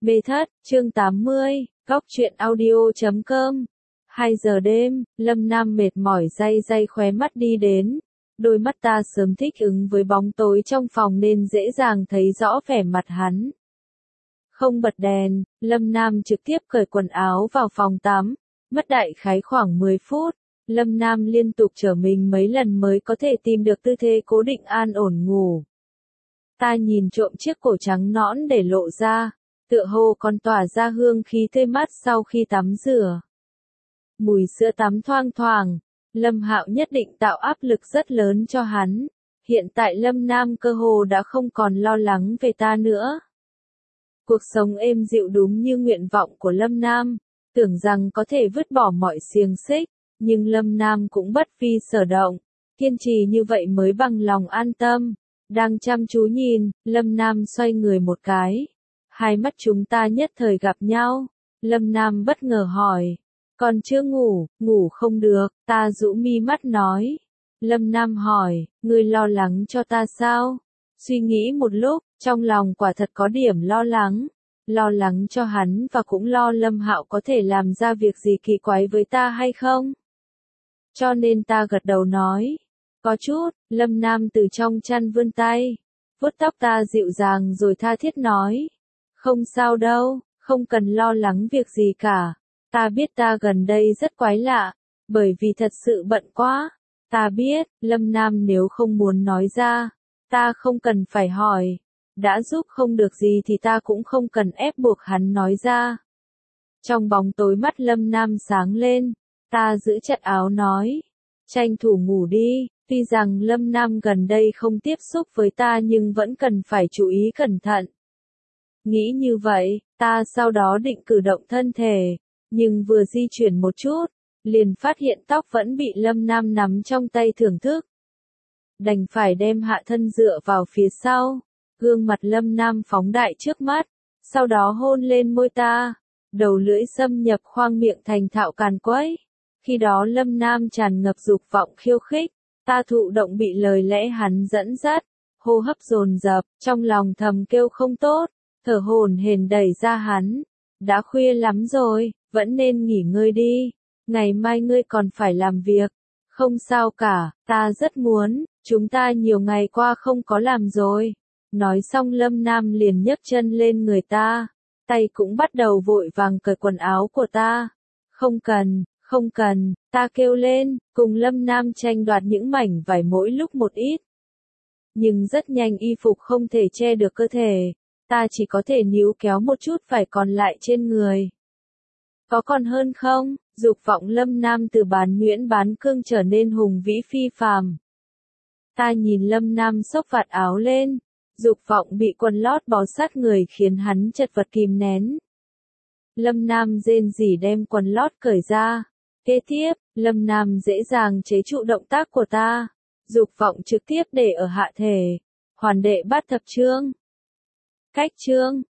Mê thất, chương 80, góc truyện audio.com. 2 giờ đêm, Lâm Nam mệt mỏi day day khóe mắt đi đến. Đôi mắt ta sớm thích ứng với bóng tối trong phòng nên dễ dàng thấy rõ vẻ mặt hắn. Không bật đèn, Lâm Nam trực tiếp cởi quần áo vào phòng tắm. Mất đại khái khoảng 10 phút, Lâm Nam liên tục trở mình mấy lần mới có thể tìm được tư thế cố định an ổn ngủ. Ta nhìn trộm chiếc cổ trắng nõn để lộ ra, tựa hồ còn tỏa ra hương khí tươi mát sau khi tắm rửa. Mùi sữa tắm thoang thoảng, Lâm Hạo nhất định tạo áp lực rất lớn cho hắn. Hiện tại Lâm Nam cơ hồ đã không còn lo lắng về ta nữa. Cuộc sống êm dịu đúng như nguyện vọng của Lâm Nam, tưởng rằng có thể vứt bỏ mọi xiềng xích, nhưng Lâm Nam cũng bất vi sở động, kiên trì như vậy mới bằng lòng an tâm. Đang chăm chú nhìn, Lâm Nam xoay người một cái. Hai mắt chúng ta nhất thời gặp nhau. Lâm Nam bất ngờ hỏi. Còn chưa ngủ, ngủ không được, ta rũ mi mắt nói. Lâm Nam hỏi, ngươi lo lắng cho ta sao? Suy nghĩ một lúc, trong lòng quả thật có điểm lo lắng. Lo lắng cho hắn và cũng lo Lâm Hạo có thể làm ra việc gì kỳ quái với ta hay không? Cho nên ta gật đầu nói. Có chút, Lâm Nam từ trong chăn vươn tay, vuốt tóc ta dịu dàng rồi tha thiết nói. Không sao đâu, không cần lo lắng việc gì cả. Ta biết ta gần đây rất quái lạ, bởi vì thật sự bận quá. Ta biết, Lâm Nam nếu không muốn nói ra, ta không cần phải hỏi. Đã giúp không được gì thì ta cũng không cần ép buộc hắn nói ra. Trong bóng tối mắt Lâm Nam sáng lên, ta giữ chặt áo nói. Tranh thủ ngủ đi. Tuy rằng Lâm Nam gần đây không tiếp xúc với ta nhưng vẫn cần phải chú ý cẩn thận. Nghĩ như vậy, ta sau đó định cử động thân thể, nhưng vừa di chuyển một chút, liền phát hiện tóc vẫn bị Lâm Nam nắm trong tay thưởng thức. Đành phải đem hạ thân dựa vào phía sau, gương mặt Lâm Nam phóng đại trước mắt, sau đó hôn lên môi ta, đầu lưỡi xâm nhập khoang miệng thành thạo càn quấy. Khi đó Lâm Nam tràn ngập dục vọng khiêu khích. Ta thụ động bị lời lẽ hắn dẫn dắt, hô hấp dồn dập, trong lòng thầm kêu không tốt, thở hổn hển đẩy ra hắn. Đã khuya lắm rồi, vẫn nên nghỉ ngơi đi, ngày mai ngươi còn phải làm việc. Không sao cả, ta rất muốn, chúng ta nhiều ngày qua không có làm rồi. Nói xong Lâm Nam liền nhấc chân lên người ta, tay cũng bắt đầu vội vàng cởi quần áo của ta. Không cần. Không cần, ta kêu lên, cùng Lâm Nam tranh đoạt những mảnh vải mỗi lúc một ít. Nhưng rất nhanh y phục không thể che được cơ thể, ta chỉ có thể níu kéo một chút vải còn lại trên người. Có còn hơn không? Dục vọng Lâm Nam từ bán nhuyễn bán cương trở nên hùng vĩ phi phàm. Ta nhìn Lâm Nam xốc vạt áo lên, dục vọng bị quần lót bó sát người khiến hắn chật vật kìm nén. Lâm Nam rên rỉ đem quần lót cởi ra. Kế tiếp, Lâm Nam dễ dàng chế trụ động tác của ta. Dục vọng trực tiếp để ở hạ thể. Hoàn đệ bát thập chương. Cách chương.